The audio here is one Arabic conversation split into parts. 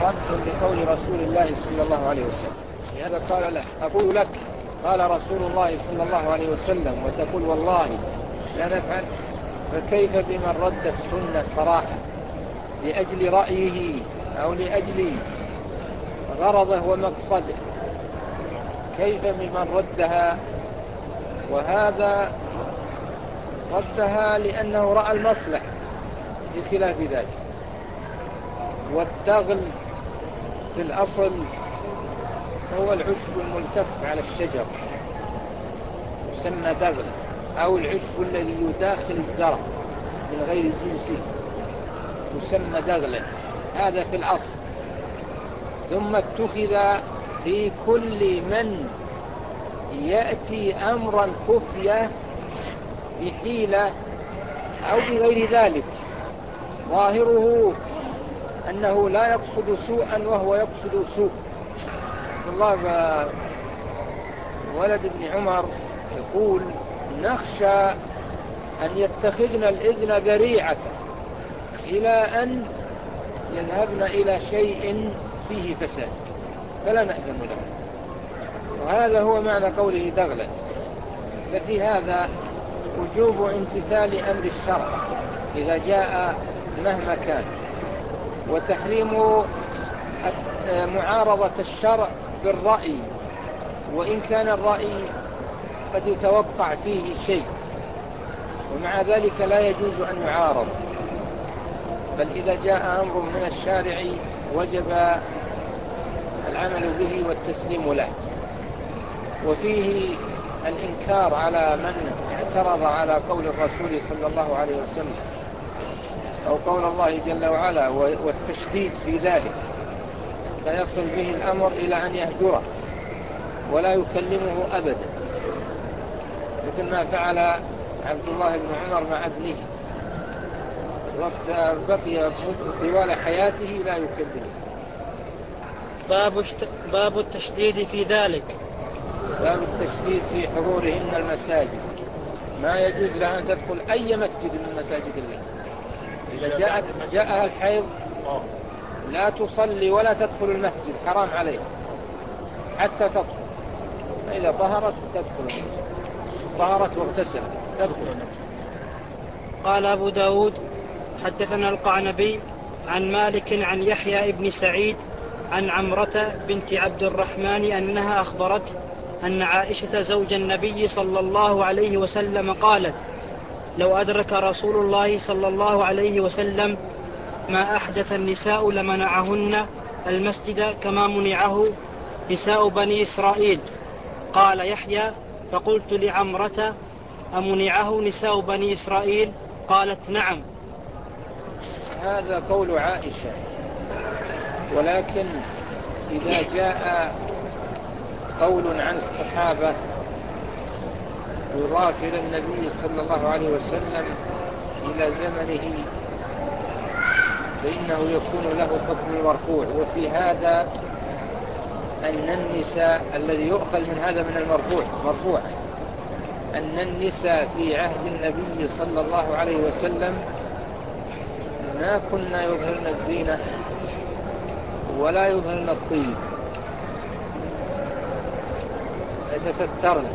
رد لقول رسول الله صلى الله عليه وسلم. لهذا قال له: أقول لك قال رسول الله صلى الله عليه وسلم وتقول والله لا نفعل؟ فكيف بمن رد السنة صراحة لأجل رأيه أو لأجل غرضه ومقصده؟ كيف بمن ردها وهذا ردها لأنه رأى المصلحة بخلاف ذلك؟ والدغل في الأصل هو العشب الملتف على الشجر، يسمى دغل، أو العشب الذي يداخل الزرع من غير جنسه يسمى دغلا، هذا في الأصل. ثم اتخذ في كل من يأتي أمرا خفية بحيلة أو بغير ذلك ظاهره أنه لا يقصد سوءا وهو يقصد سوء. عبد الله ولد ابن عمر يقول: نخشى أن يتخذنا الإذن ذريعة إلى أن يذهبن إلى شيء فيه فساد فلا نأذن له. وهذا هو معنى قوله دغلا. ففي هذا وجوب امتثال أمر الشرع إذا جاء مهما كان، وتحريم معارضة الشرع بالرأي وإن كان الرأي قد يتوقع فيه شيء، ومع ذلك لا يجوز أن يعارض، بل إذا جاء أمر من الشارع وجب العمل به والتسليم له. وفيه الإنكار على من اعترض على قول الرسول صلى الله عليه وسلم أو قول الله جل وعلا، والتشديد في ذلك حتى يصل به الأمر إلى أن يهجره ولا يكلمه أبدا، مثل ما فعل عبد الله بن عمر مع ابنه وقت بقي طوال حياته لا يكلمه. باب التشديد في ذلك. باب التشديد في حضورهن المساجد، ما يجوز لها أن تدخل أي مسجد من مساجد الله. إذا جاءها الحيض لا تصلي ولا تدخل المسجد، حرام عليها حتى تطهر، فإذا طهرت تدخل المسجد، طهرت واغتسلت تدخل. قال أبو داود: حدثنا القعنبي عن مالك عن يحيى ابن سعيد عن عمرة بنت عبد الرحمن أنها أخبرت أن عائشة زوج النبي صلى الله عليه وسلم قالت: لو أدرك رسول الله صلى الله عليه وسلم ما أحدث النساء لمنعهن المسجد كما منعه نساء بني إسرائيل. قال يحيى: فقلت لعمرة: أمنعه نساء بني إسرائيل؟ قالت: نعم. هذا قول عائشة، ولكن إذا جاء قول عن الصحابة يضاف إلى النبي صلى الله عليه وسلم إلى زمنه فإنه يكون له حكم المرفوع. وفي هذا أن النساء الذي يؤخذ من هذا من المرفوع مرفوعا أن النساء في عهد النبي صلى الله عليه وسلم ما كنا يظهرن الزينة ولا يظهرن الطيب، يتسترن.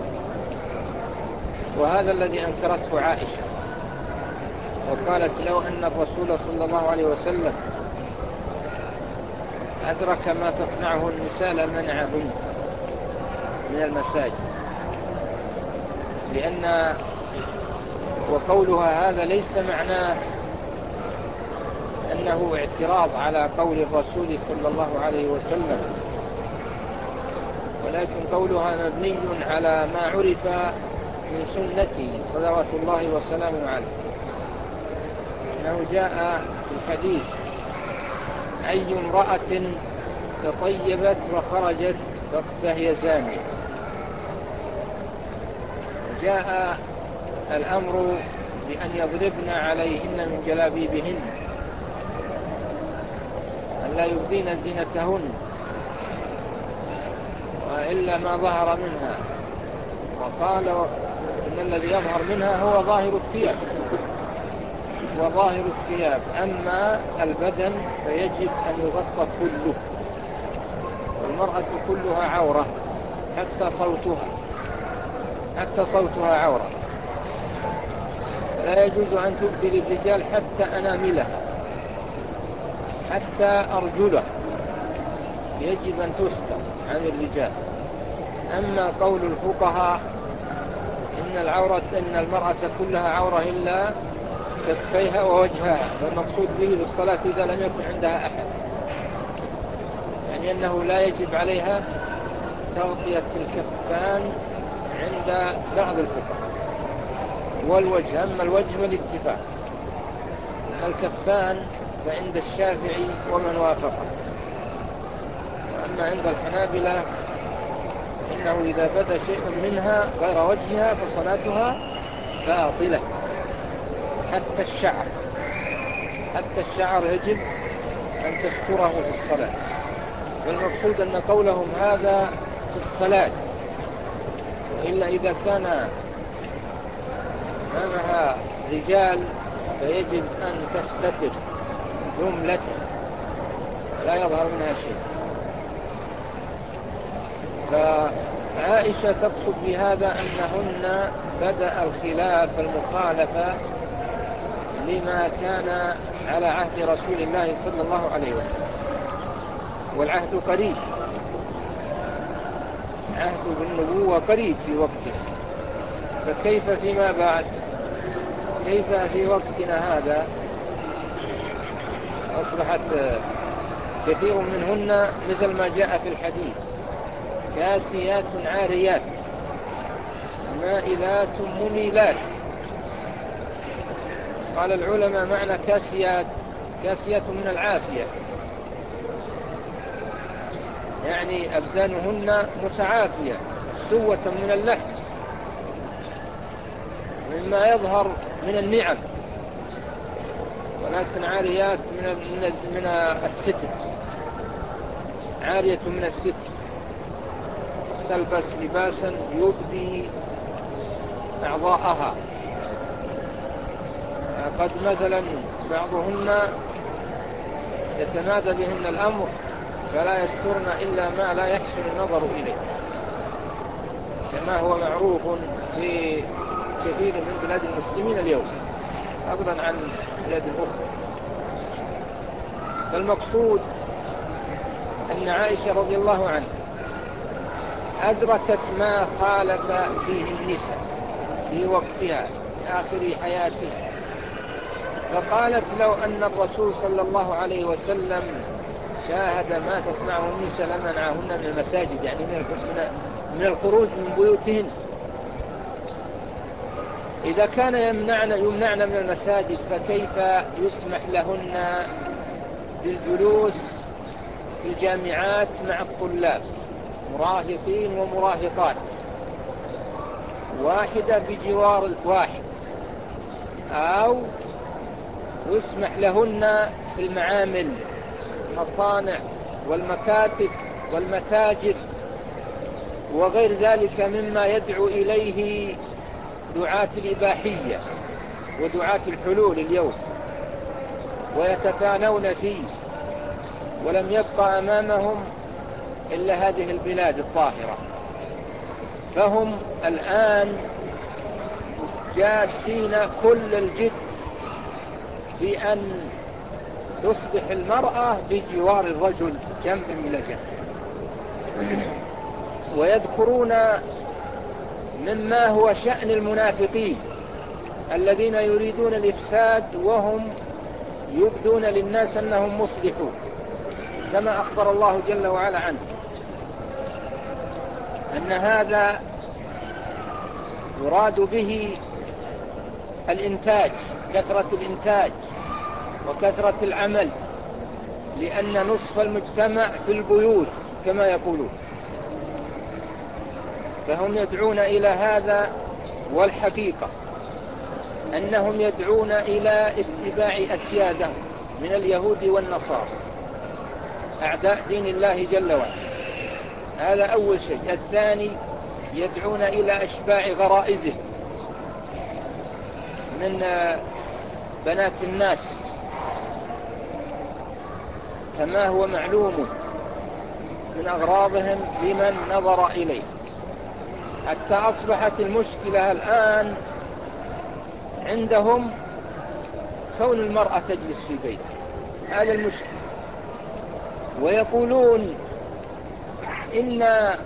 وهذا الذي أنكرته عائشة، وقالت: لو أن الرسول صلى الله عليه وسلم أدرك ما تصنعه النساء لمنعهن من المساجد. لأن وقولها هذا ليس معناه أنه اعتراض على قول الرسول صلى الله عليه وسلم، ولكن قولها مبني على ما عرف من سنته صلوات الله وسلامه عليه، أنه جاء في الحديث: أي امرأة تطيبت وخرجت فهي زانية. جاء الأمر بأن يضربن عليهن من جلابيبهن، أن لا يبدين زينتهن وإلا ما ظهر منها. وقال: إن الذي يظهر منها هو ظاهر الثياب. وظاهر الثياب. أما البدن فيجب أن يغطى كله، والمرأة كلها عورة حتى صوتها عورة. لا يجوز أن تبدي للرجال حتى أناملها، حتى أرجله يجب أن تستر عن الرجال. أما قول الفقهاء إن المرأة كلها عورة إلا كفيها ووجهها، فالمقصود به للصلاة إذا لم يكن عندها أحد، يعني أنه لا يجب عليها تغطية الكفان عند بعض الفقهاء، والوجه. أما الوجه والاتفاق، أما الكفان فعند الشافعي ومن وافقه. وأما عند الحنابلة إنه إذا بدا شيء منها غير وجهها فصلاتها باطلة. حتى الشعر يجب أن تستره في الصلاة. والمقصود أن قولهم هذا في الصلاة، وإلا إذا كان أمامها رجال فيجب أن تستتر جملة لا يظهر منها شيء. فعائشة تقصد بهذا أنهن بدأ الخلاف المخالفة لما كان على عهد رسول الله صلى الله عليه وسلم، والعهد قريب، عهد بالنبوة قريب في وقته، فكيف فيما بعد؟ كيف في وقتنا هذا أصبحت كثير منهن مثل ما جاء في الحديث كاسيات عاريات مائلات مميلات. قال العلماء معنى كاسيات من العافية، يعني أبدانهن متعافية سوة من اللحم مما يظهر من النعم، ولكن عاريات من الستر، عارية من الستر، تلبس لباسا يبدي أعضاءها. قد مثلا بعضهن يتنادى بهن الأمر فلا يسترن إلا ما لا يحسن النظر إليه، كما هو معروف في كثير من بلاد المسلمين اليوم فضلا عن بلاد أخرى. فالمقصود أن عائشة رضي الله عنها أدركت ما خالف فيه النساء في وقتها في آخر حياتها، فقالت لو أن الرسول صلى الله عليه وسلم شاهد ما تصنعه النساء لمنعهن من المساجد، يعني من الخروج من بيوتهن. إذا كان يمنعن من المساجد فكيف يسمح لهن بالجلوس في الجامعات مع الطلاب مراهقين ومراهقات، واحدة بجوار واحد، أو يسمح لهن في المعامل المصانع والمكاتب والمتاجر وغير ذلك مما يدعو إليه دعاة الإباحية ودعاة الحلول اليوم، ويتفانون فيه، ولم يبقى أمامهم إلا هذه البلاد الطاهرة. فهم الآن جادين كل الجد في أن تصبح المرأة بجوار الرجل جنبا إلى جنب، ويذكرون مما هو شأن المنافقين الذين يريدون الإفساد وهم يبدون للناس أنهم مصلحون، كما أخبر الله جل وعلا عنه أن هذا يراد به الإنتاج، كثرة الإنتاج وكثرة العمل، لأن نصف المجتمع في البيوت كما يقولون. فهم يدعون إلى هذا، والحقيقة أنهم يدعون إلى اتباع أسيادهم من اليهود والنصارى أعداء دين الله جل وعلا. هذا أول شيء. الثاني يدعون إلى أشباع غرائزهم من بنات الناس كما هو معلوم من أغراضهم لمن نظر إليه، حتى أصبحت المشكلة الآن عندهم كون المرأة تجلس في بيتها، هذا المشكلة. ويقولون إن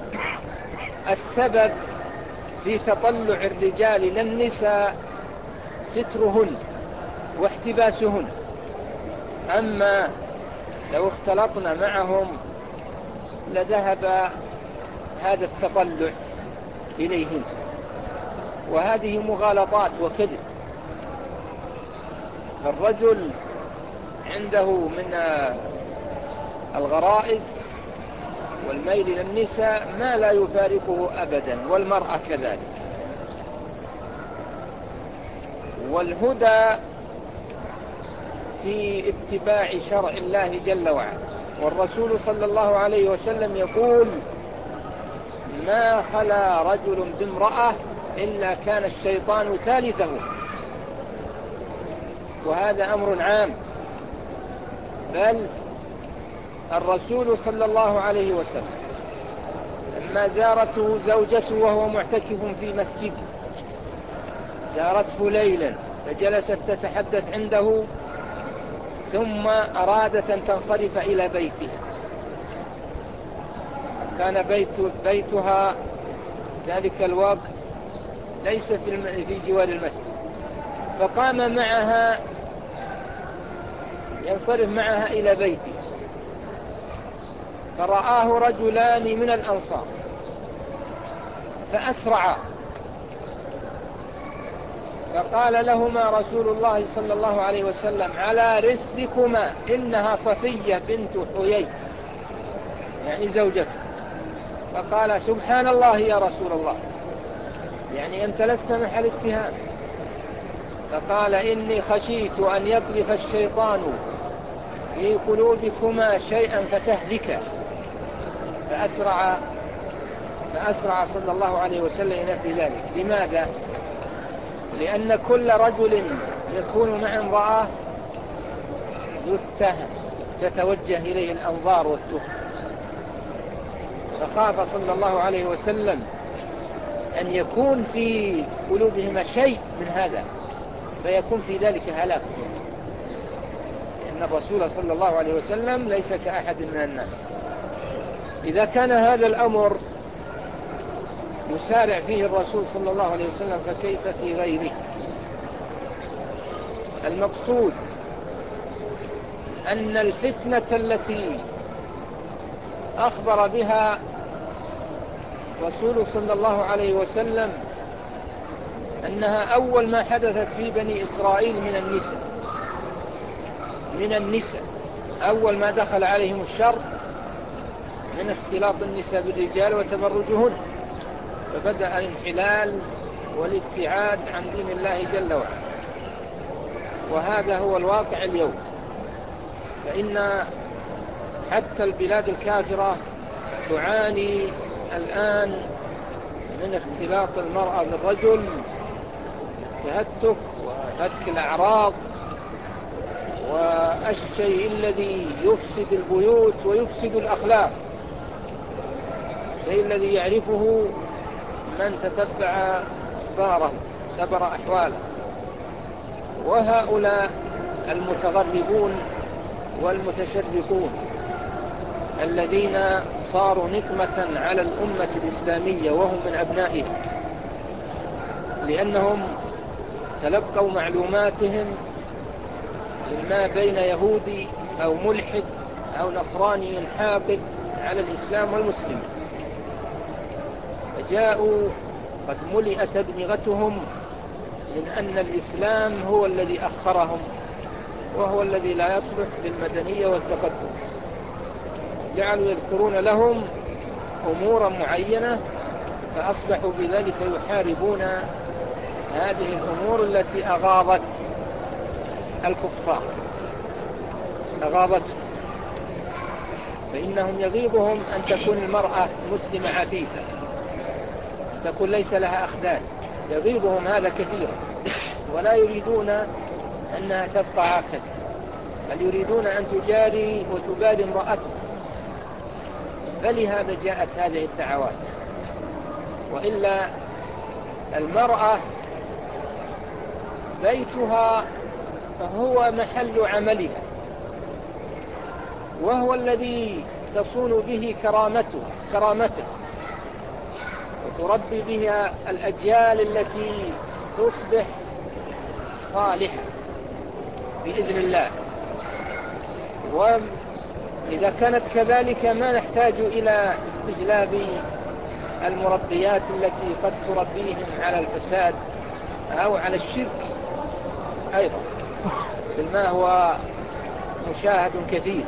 السبب في تطلع الرجال للنساء سترهن واحتباسهن، أما لو اختلطنا معهم لذهب هذا التطلع إليهن، وهذه مغالطات وكذب. الرجل عنده من الغرائز والميل للنساء ما لا يفارقه أبدا، والمرأة كذلك. والهدى في اتباع شرع الله جل وعلا، والرسول صلى الله عليه وسلم يقول: ما خلا رجل بامرأة إلا كان الشيطان ثالثه. وهذا أمر عام، بل الرسول صلى الله عليه وسلم لما زارته زوجته وهو معتكف في مسجد، زارته ليلا فجلست تتحدث عنده، ثم أرادت أن تنصرف إلى بيتها، كان بيتها ذلك الوقت ليس في جوار المسجد، فقام معها ينصرف معها إلى بيته، فرآه رجلان من الأنصار فأسرعا، فقال لهما رسول الله صلى الله عليه وسلم: على رسلكما، إنها صفية بنت حيي، يعني زوجته. فقال: سبحان الله يا رسول الله، يعني أنت لست محل اتهام. فقال: إني خشيت أن يقذف الشيطان في قلوبكما شيئا فتهلكا. فأسرع صلى الله عليه وسلم ينفي ذلك. لماذا؟ لأن كل رجل يكون مع امرأة يتهم، تتوجه إليه الأنظار والتهم، فخاف صلى الله عليه وسلم أن يكون في قلوبهما شيء من هذا فيكون في ذلك هلاكهم، لأن الرسول صلى الله عليه وسلم ليس كأحد من الناس. إذا كان هذا الأمر يسارع فيه الرسول صلى الله عليه وسلم فكيف في غيره؟ المقصود أن الفتنة التي أخبر بها رسول صلى الله عليه وسلم أنها أول ما حدثت في بني إسرائيل من النساء، أول ما دخل عليهم الشر من اختلاط النساء بالرجال وتبرجهن، فبدأ الانحلال والابتعاد عن دين الله جل وعلا. وهذا هو الواقع اليوم، فإن حتى البلاد الكافرة تعاني الآن من اختلاط المرأة بالرجل، تهتك وفتك الأعراض، والشيء الذي يفسد البيوت ويفسد الأخلاق، الشيء الذي يعرفه من تتبع أخباره سبر أحواله. وهؤلاء المتغربون والمتشرقون الذين صاروا نقمة على الأمة الإسلامية وهم من أبنائها، لأنهم تلقوا معلوماتهم مما بين يهودي أو ملحد أو نصراني حاقد على الإسلام والمسلمين، فجاءوا قد ملئت أدمغتهم من أن الإسلام هو الذي أخرهم وهو الذي لا يصلح للمدنية والتقدم. جعلوا يذكرون لهم أمورا معينة، فأصبحوا بذلك يحاربون هذه الأمور التي أغاضت الكفار، أغاضتهم. فإنهم يغيظهم أن تكون المرأة مسلمة عفيفة، تكون ليس لها أخدان، يغيظهم هذا كثيرا، ولا يريدون أنها تبقى هكذا، بل يريدون أن تجاري وتبالي امرأته، فلهذا جاءت هذه الدعوات. وإلا المرأة بيتها هو محل عملها، وهو الذي تصون به كرامته وتربي بها الأجيال التي تصبح صالحة بإذن الله. وإذا كانت كذلك ما نحتاج إلى استجلاب المربيات التي قد تربيهم على الفساد أو على الشرك أيضا، مثل ما هو مشاهد كثير.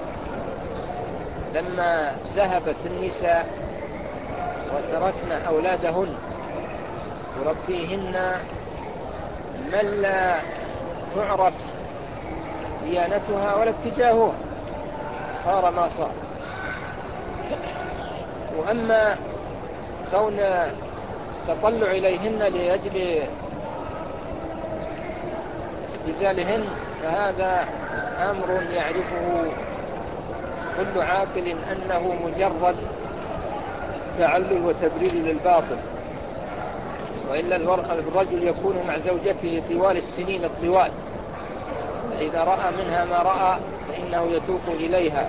لما ذهبت النساء وتركن أولادهن تربيهن من لا تعرف ديانتها ولا اتجاهها، صار ما صار. وأما كون تطلع إليهن لأجل ابتذالهن فهذا أمر يعرفه كل عاقل أنه مجرد تعلل وتبرير للباطل. وإلا الرجل يكون مع زوجته طوال السنين الطوال، فإذا رأى منها ما رأى فإنه يتوق إليها،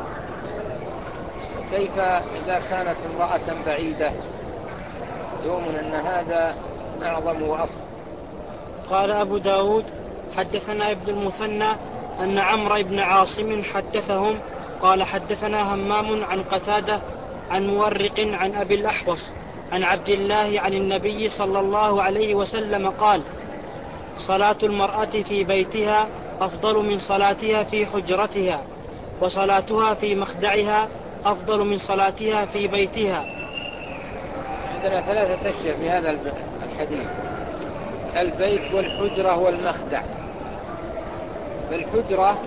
وكيف إذا كانت امرأة بعيدة؟ يوم أن هذا أعظم وأصل. قال أبو داود حدثنا ابن المثنى أن عمرو بن عاصم حدثهم قال حدثنا همام عن قتادة عن مورق عن أبي الأحوص عن عبد الله عن النبي صلى الله عليه وسلم قال: صلاة المرأة في بيتها أفضل من صلاتها في حجرتها، وصلاتها في مخدعها أفضل من صلاتها في بيتها. عندنا ثلاثة أشياء في هذا الحديث: البيت والحجرة والمخدع. الحجرة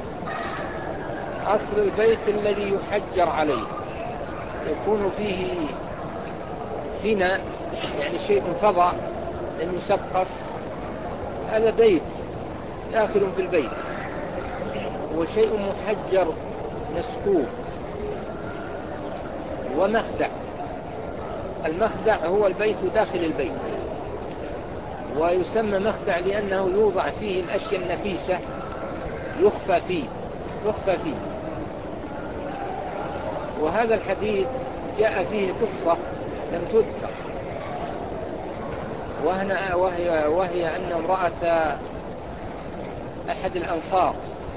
أصل البيت الذي يحجر عليه، يكون فيه فناء يعني شيء فضاء لم يسقف، هذا بيت داخل في البيت. وشيء محجر مسقوف. ومخدع، المخدع هو البيت داخل البيت، ويسمى مخدع لأنه يوضع فيه الأشياء النفيسة يخفى فيه. وهذا الحديث جاء فيه قصة لم تذكر، وهي أن امرأة أحد الأنصار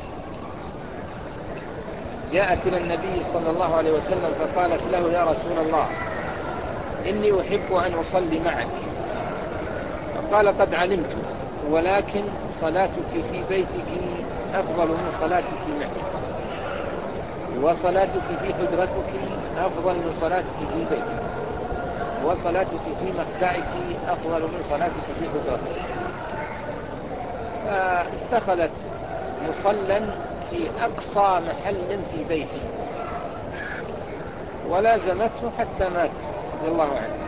جاءت إلى النبي صلى الله عليه وسلم فقالت له: يا رسول الله، إني أحب أن أصلي معك. فقال: قد علمت، ولكن صلاتك في بيتك أفضل من صلاتك معي، وصلاتك في حجرتك أفضل من صلاتك في بيتك، وصلاتك في مخدعك أفضل من صلاتك في حجرتك. فاتخذت مصلا في أقصى محل في بيته ولازمته حتى مات رضي الله عنه،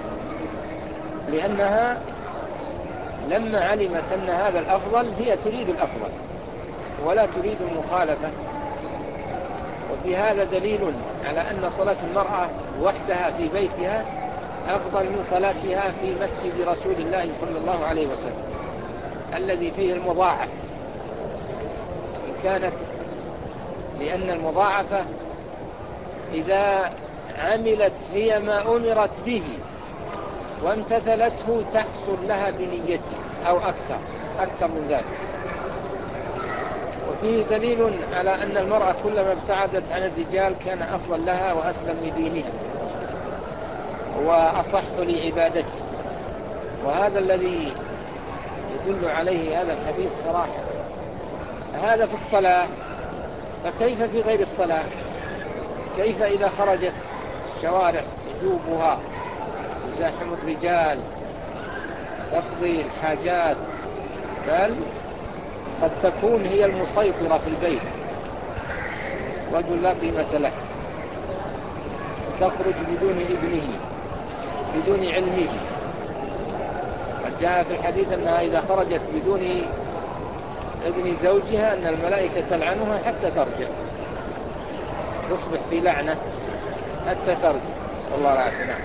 لأنها لما علمت أن هذا الأفضل هي تريد الأفضل ولا تريد المخالفة. وفي هذا دليل على أن صلاة المرأة وحدها في بيتها أفضل من صلاتها في مسجد رسول الله صلى الله عليه وسلم الذي فيه المضاعف، إن كانت، لأن المضاعفة إذا عملت هي ما أمرت به وامتثلته تحصل لها بنيته أو أكثر من ذلك. وفيه دليل على أن المرأة كلما ابتعدت عن الرجال كان أفضل لها وأسلم لدينها وأصح لعبادته، وهذا الذي يدل عليه هذا الحديث صراحة. هذا في الصلاة، فكيف في غير الصلاة؟ كيف إذا خرجت الشوارع تجوبها تزاحم الرجال تقضي الحاجات، بل قد تكون هي المسيطرة في البيت، رجل لا قيمة له، تخرج بدون إذنه بدون علمه. قد جاء في الحديث أنها إذا خرجت بدون إذن زوجها أن الملائكة تلعنها حتى ترجع، تصبح في لعنة حتى ترجع، والله العافية. نعم.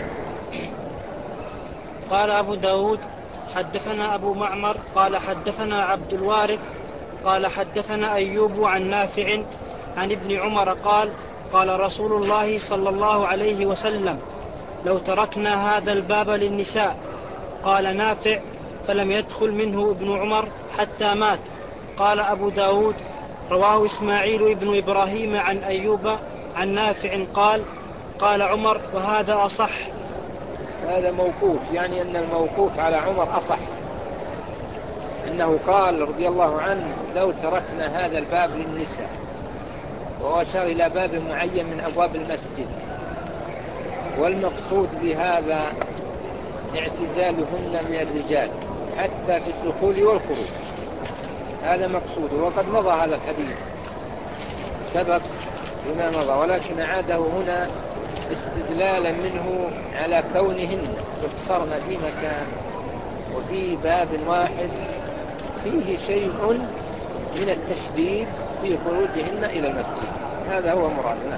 قال أبو داود حدثنا أبو معمر قال حدثنا عبد الوارث قال حدثنا أيوب عن نافع عن ابن عمر قال قال رسول الله صلى الله عليه وسلم لو تركنا هذا الباب للنساء. قال نافع فلم يدخل منه ابن عمر حتى مات. قال أبو داود رواه إسماعيل بن إبراهيم عن أيوب عن نافع قال قال عمر وهذا أصح. هذا موقوف، يعني أن الموقوف على عمر أصح، أنه قال رضي الله عنه لو تركنا هذا الباب للنساء، وهو أشار إلى باب معين من أبواب المسجد، والمقصود بهذا اعتزالهن من الرجال حتى في الدخول والخروج، هذا مقصود. وقد مضى هذا الحديث سبق بما مضى، ولكن عاده هنا استدلالا منه على كونهن يحصرن في مكان وفي باب واحد فيه شيء من التشديد في خروجهن إلى المسجد، هذا هو مرادنا.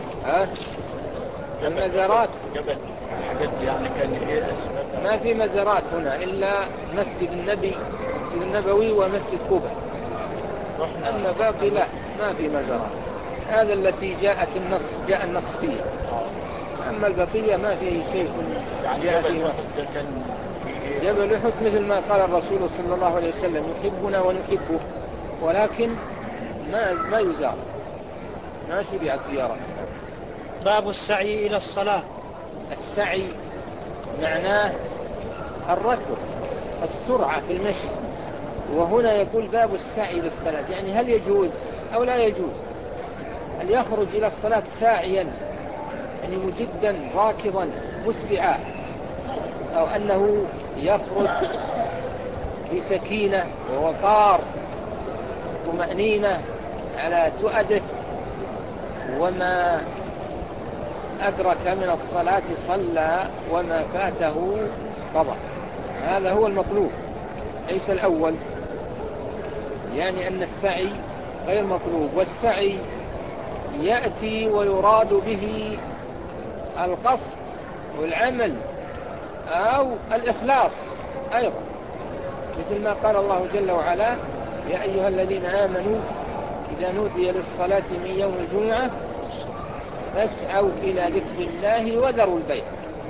المزارات يعني كان ما في مزارات هنا إلا مسجد النبي، مسجد النبوي ومسجد قباء، أما باقي لا، ما في مزارات. هذا التي جاء النص فيه، أما البقية ما فيه شيء جاء فيه نص. جبل أحد مثل ما قال الرسول صلى الله عليه وسلم يحبنا ونحبه، ولكن ما يزار، ما شرعت زيارة. باب السعي إلى الصلاة. السعي معناه الركض، السرعة في المشي، وهنا يقول باب السعي إلى الصلاة، يعني هل يجوز أو لا يجوز؟ هل يخرج إلى الصلاة ساعيا يعني مجدا راكضا مسرعا، أو أنه يخرج بسكينة ووقار طمأنينة على تؤده، وما أدرك من الصلاة صلى وما فاته قضى. هذا هو المطلوب ليس الأول، يعني أن السعي غير مطلوب. والسعي يأتي ويراد به القصد والعمل أو الإخلاص أيضا، مثل ما قال الله جل وعلا يا أيها الذين آمنوا إذا نودي للصلاة من يوم الجمعة فاسعوا إلى ذكر الله وذروا البيع.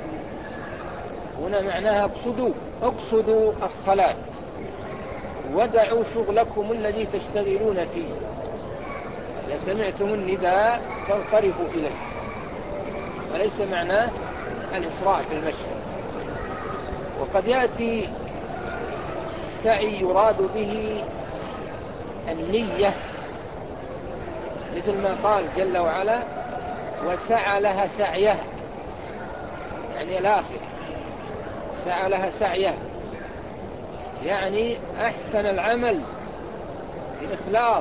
هنا معناها اقصدوا الصلاة ودعوا شغلكم الذي تشتغلون فيه، إذا سمعتم النداء فانصرفوا إليه، وليس معناه الإسراع في المشي. وقد يأتي السعي يراد به النية، مثل ما قال جل وعلا وسعى لها سعيه، يعني الآخر سعى لها سعيه، يعني أحسن العمل بإخلاص،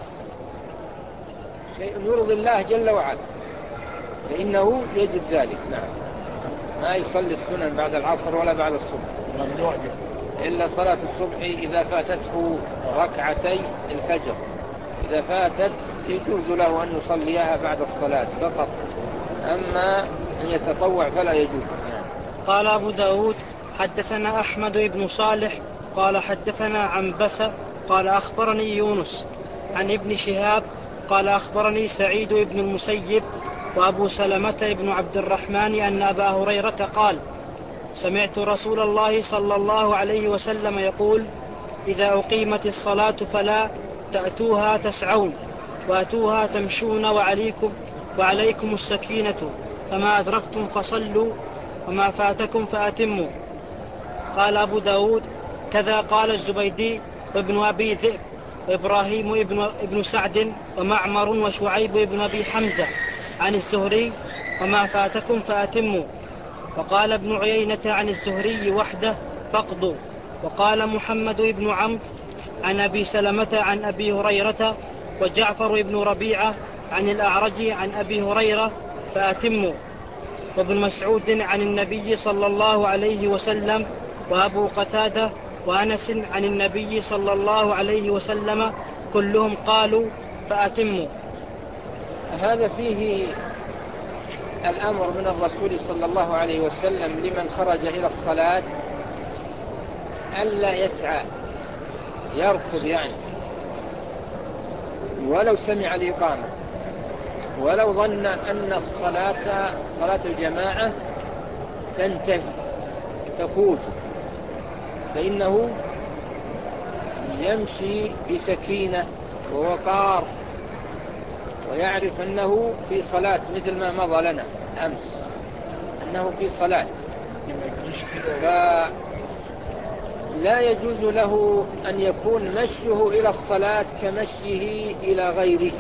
شيء يرضي الله جل وعلا فإنه يجد ذلك. نعم. ما يصلي السنن بعد العصر ولا بعد الصبح، ممنوع إلا صلاة الصبح إذا فاتته ركعتي الفجر، إذا فاتت يجوز له أن يصليها بعد الصلاة فقط، أما أن يتطوع فلا يجوز. نعم. قال أبو داود حدثنا أحمد بن صالح قال حدثنا عنبسة قال أخبرني يونس عن ابن شهاب قال أخبرني سعيد بن المسيب وأبو سلمة بن عبد الرحمن أن أبا هريرة قال سمعت رسول الله صلى الله عليه وسلم يقول إذا أقيمت الصلاة فلا تأتوها تسعون وأتوها تمشون وعليكم السكينة، فما أدركتم فصلوا وما فاتكم فأتموا. قال أبو داود كذا قال الزبيدي وابن أبي ذئب وإبراهيم ابن سعد ومعمر وشعيب بن أبي حمزة عن الزهري وما فاتكم فأتموا. وقال ابن عيينة عن الزهري وحده فاقضوا. وقال محمد بن عمرو عن أبي سلمة عن أبي هريرة وجعفر بن ربيعة عن الأعرج عن أبي هريرة فأتموا. وابن مسعود عن النبي صلى الله عليه وسلم وأبو قتادة وأنس عن النبي صلى الله عليه وسلم كلهم قالوا فأتموا. هذا فيه الأمر من الرسول صلى الله عليه وسلم لمن خرج إلى الصلاة ألا يسعى يركض يعني، ولو سمع الإقامة، ولو ظن أن الصلاة صلاة الجماعة تنتهي تفوت، فإنه يمشي بسكينة ووقار ويعرف أنه في صلاة، مثل ما مضى لنا أمس أنه في صلاة، فلا يجوز له أن يكون مشيه إلى الصلاة كمشيه إلى غيرها،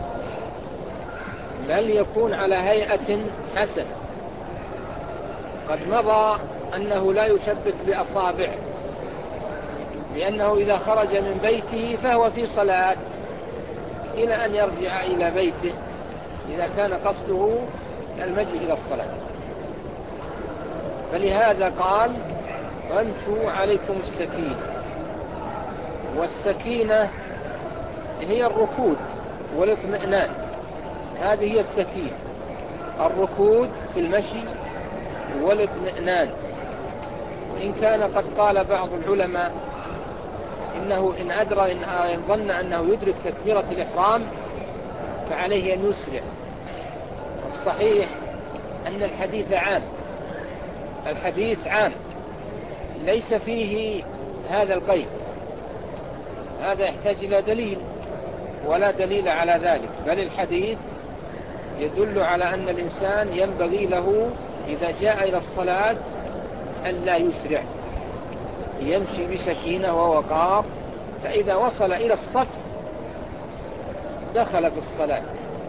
بل يكون على هيئة حسنة. قد مضى أنه لا يشبك بأصابعه، لأنه إذا خرج من بيته فهو في صلاة إلى أن يرجع إلى بيته إذا كان قصده المجيء إلى الصلاة. فلهذا قال وامشوا عليكم السكينة، والسكينة هي الركود والاطمئنان، هذه هي السكينة، الركود في المشي والاطمئنان. وإن كان قد قال بعض العلماء إنه إن ظن أنه يدرك تكبيرة الإحرام فعليه أن يسرع. الصحيح أن الحديث عام، الحديث عام ليس فيه هذا القيد، هذا يحتاج إلى دليل، ولا دليل على ذلك، بل الحديث يدل على أن الإنسان ينبغي له إذا جاء إلى الصلاة ألا يسرع، يمشي بسكينة ووقار، فإذا وصل إلى الصف دخل في الصلاة.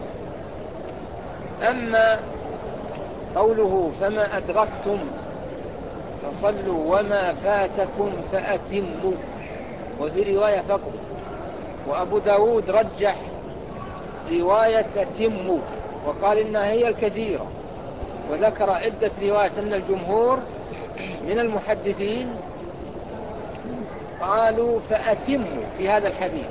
أما قوله فما أدركتم فصلوا وما فاتكم فأتموا، وفي رواية فقط، وأبو داود رجح رواية أتموا وقال إنها هي الكثيرة، وذكر عدة روايات أن الجمهور من المحدثين قالوا فأتموا في هذا الحديث،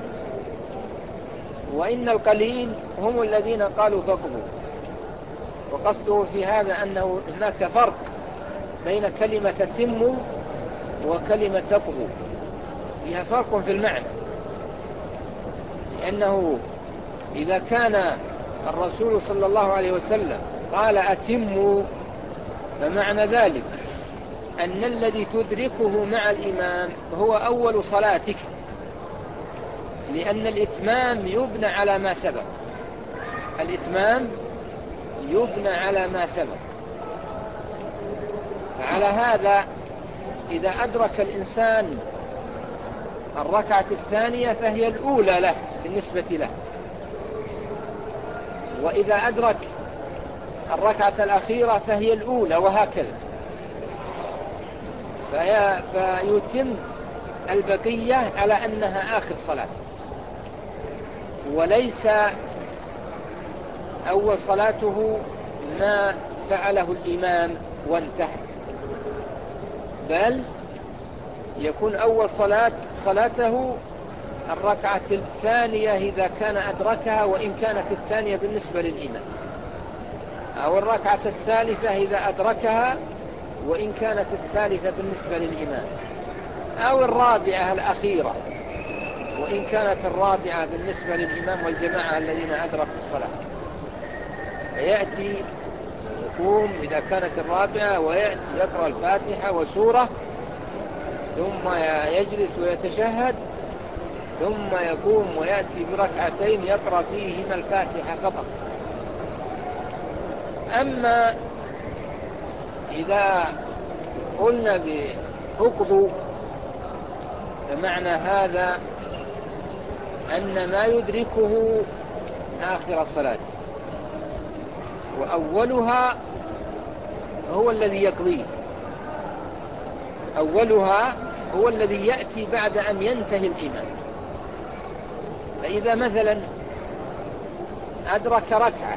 وإن القليل هم الذين قالوا فقضوا. وقصده في هذا أنه هناك فرق بين كلمة تتم وكلمة تقضوا، فيها فرق في المعنى، لأنه إذا كان الرسول صلى الله عليه وسلم قال أتموا فمعنى ذلك أن الذي تدركه مع الإمام هو أول صلاتك، لأن الإتمام يبنى على ما سبق، الإتمام يبنى على ما سبق. فعلى هذا إذا أدرك الإنسان الركعة الثانية فهي الأولى له بالنسبة له، وإذا أدرك الركعة الأخيرة فهي الأولى، وهكذا، فيتم البقية على أنها آخر صلاة، وليس أول صلاته ما فعله الإمام وانتهى، بل يكون أول صلاته الركعة الثانية إذا كان أدركها، وإن كانت الثانية بالنسبة للإمام، أو الركعة الثالثة إذا أدركها وإن كانت الثالثة بالنسبة للإمام، أو الرابعة الأخيرة وإن كانت الرابعة بالنسبة للإمام والجماعة الذين أدركوا الصلاة. فيأتي يقوم إذا كانت الرابعة ويأتي يقرأ الفاتحة وسورة، ثم يجلس ويتشهد، ثم يقوم ويأتي بركعتين يقرأ فيهما الفاتحة فقط. أما إذا قلنا بأقضوا فمعنى هذا أن ما يدركه آخر صلاته، وأولها هو الذي يقضيه، أولها هو الذي يأتي بعد أن ينتهي الإمام. فإذا مثلا أدرك ركعة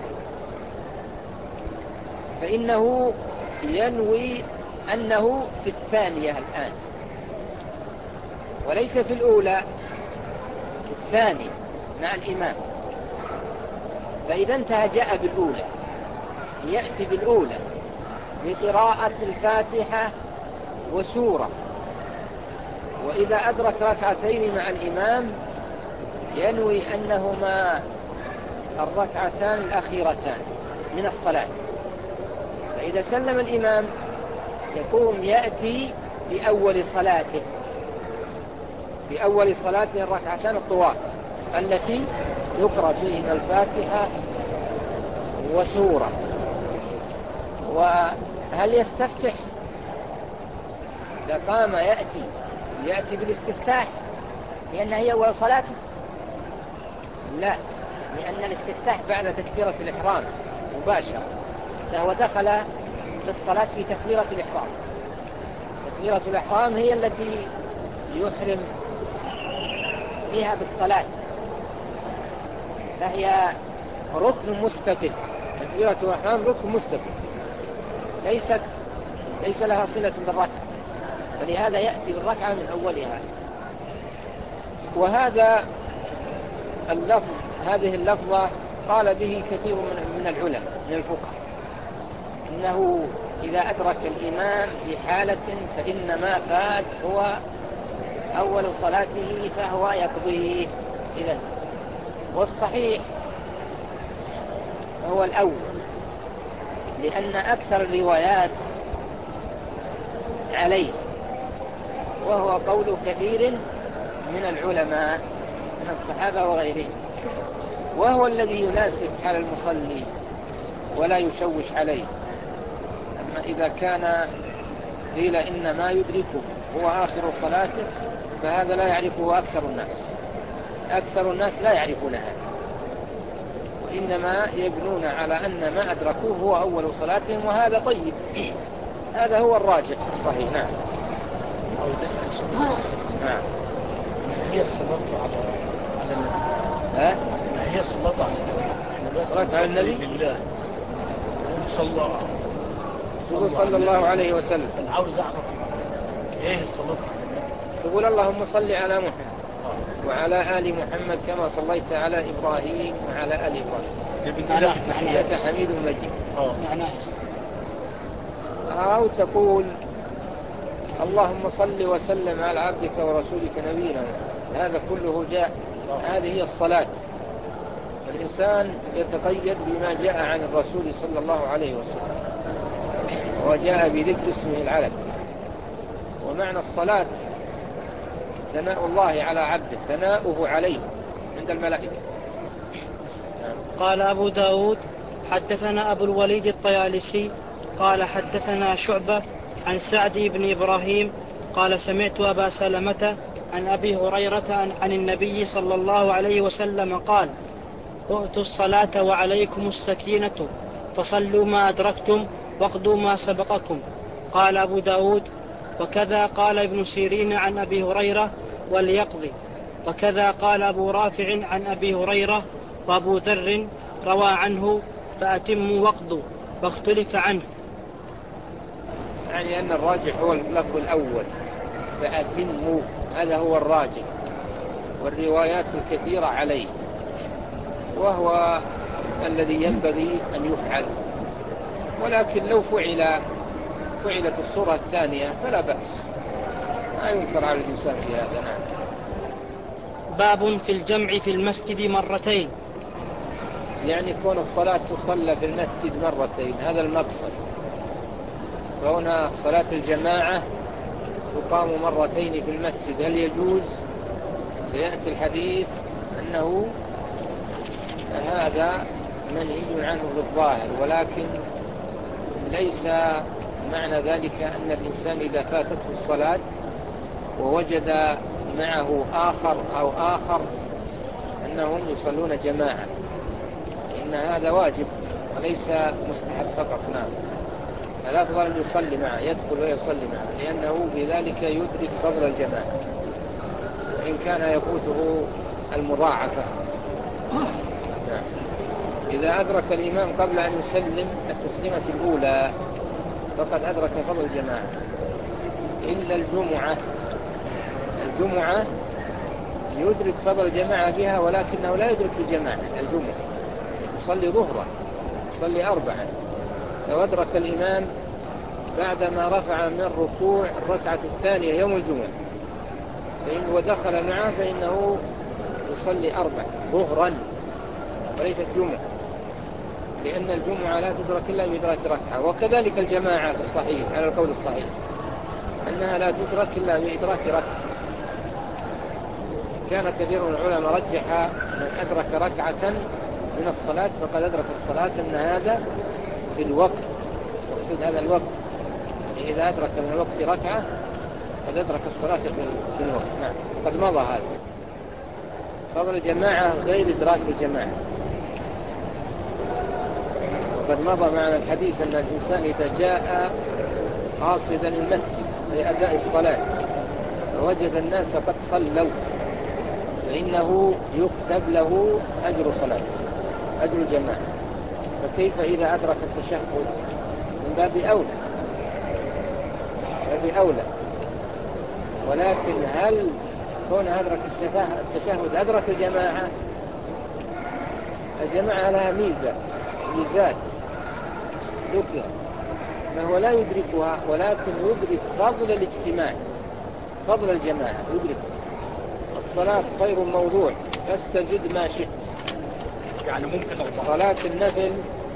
فإنه ينوي أنه في الثانية الآن وليس في الأولى، في الثانية مع الإمام، فإذا انتهى جاء بالأولى، يأتي بالأولى بقراءة الفاتحة وسورة. وإذا أدرك ركعتين مع الإمام ينوي أنهما الركعتان الأخيرتان من الصلاة. فإذا سلم الإمام يقوم يأتي بأول صلاته الركعتان الطوال التي يقرأ فيهما الفاتحة وسورة. وهل يستفتح؟ إذا قام يأتي بالاستفتاح لأنها هي أول صلاته؟ لا، لأن الاستفتاح بعد تكبيرة الإحرام مباشرة، فهو دخل في الصلاة في تكبيرة الإحرام. تكبيرة الإحرام هي التي يحرم بها بالصلاة، فهي ركن مستقل. تكبيرة الإحرام ركن مستقل، ليس لها صلة بالركعة، فلهذا يأتي بالركعة من أولها. وهذا اللفظ، هذه اللفظة قال به كثير من العلماء من الفقهاء، إنه إذا أدرك الإمام في حالة فإن ما فات هو أول صلاته فهو يقضيه. إذن والصحيح هو الأول، لأن أكثر الروايات عليه، وهو قول كثير من العلماء من الصحابة وغيرهم، وهو الذي يناسب حال المصلي ولا يشوش عليه. أما إذا كان قيل إن ما يدركه هو آخر صلاته فهذا لا يعرفه أكثر الناس لا يعرفون هذا، وإنما يبنون على أن ما أدركوه هو أول صلاتهم، وهذا طيب، هذا هو الراجح الصحيح. نعم. أو تسأل سؤال. نعم. ما هي الصلاة على النبي؟ ما هي الصلاة على النبي؟ صلاة على النبي لله صلى الله عليه وسلم. أنا عاوز أعرف إيه الصلاة على النبي؟ تقول اللهم صل على محمد وعلى آل محمد كما صليت على إبراهيم وعلى آل إبراهيم إنك حميد مجيد. أو تقول اللهم صل وسلم على عبدك ورسولك نبينا محمد. هذا كله جاء، هذه هي الصلاة. الإنسان يتقيد بما جاء عن الرسول صلى الله عليه وسلم، وجاء بذكر اسمه العلم. ومعنى الصلاة ثناء الله على عبده، ثناؤه عليه عند الملائكة. قال أبو داود حدثنا أبو الوليد الطيالسي قال حدثنا شعبة عن سعد بن إبراهيم قال سمعت أبا سلمة عن أبي هريرة عن النبي صلى الله عليه وسلم قال ائتوا الصلاة وعليكم السكينة فصلوا ما أدركتم واقضوا ما سبقكم. قال أبو داود وكذا قال ابن سيرين عن أبي هريرة وليقضي، وكذا قال أبو رافع عن أبي هريرة، وأبو ذر روى عنه فأتموا واقضوا، واختلف عنه. يعني أن الراجح هو اللفظ الأول فأتموا، هذا هو الراجح، والروايات الكثيرة عليه، وهو الذي ينبغي أن يفعل. ولكن لو فعلت الصورة الثانية فلا بأس، ما ينكر على الإنسان في هذا. نعم. باب في الجمع في المسجد مرتين، يعني كون الصلاة تصلى في المسجد مرتين هذا المقصد. فهنا صلاة الجماعة تقام مرتين في المسجد، هل يجوز؟ سيأتي الحديث أنه هذا منهي عنه بالظاهر، ولكن ليس معنى ذلك أن الإنسان إذا فاتته الصلاة ووجد معه آخر أنهم يصلون جماعة، إن هذا واجب وليس مستحب فقط. نعم. الأفضل أن يصلي معه، يدخل ويصلي معه، لأنه بذلك يدرك فضل الجماعة وإن كان يفوته المضاعفة. نعم. إذا أدرك الإمام قبل أن يسلم التسليمة الأولى فقد أدرك فضل الجماعة، إلا الجمعة يدرك فضل الجماعة بها، ولكنه لا يدرك الجماعة الجمعة، يصلي ظهرا، يصلي 4، لو أدرك الإمام بعدما رفع من الركوع الركعة الثانية يوم الجمعة ودخل معه فإنه يصلي 4 ظهرا وليست جمعة، لأن الجمعة لا تدرك إلا بإدراك ركعة. وكذلك الجماعة في الصحيح على القول الصحيح أنها لا تدرك إلا بإدراك ركعة. كان كثير من العلماء رجح من أدرك ركعة من الصلاة فقد أدرك الصلاة، أن هذا في الوقت، مقصود هذا الوقت، يعني إذا أدرك من الوقت ركعة قد أدرك الصلاة في الوقت. نعم، قد مضى هذا. فضل الجماعة غير إدراك الجماعة، وقد مضى معنا الحديث أن الإنسان إذا جاء قاصدا المسجد لأداء الصلاة فوجد الناس قد صلوا فإنه يكتب له أجر صلاة، أجر الجماعة. فكيف إذا أدرك التشهد؟ من باب أولى. ولكن هل كون أدرك التشهد أدرك الجماعة؟ الجماعة لها ميزات ذكر، فهو لا يدركها، ولكن يدرك فضل الاجتماع، فضل الجماعة يدرك. الصلاة خير موضوع فاستزد ما شئت، يعني ممكن صلاة النفل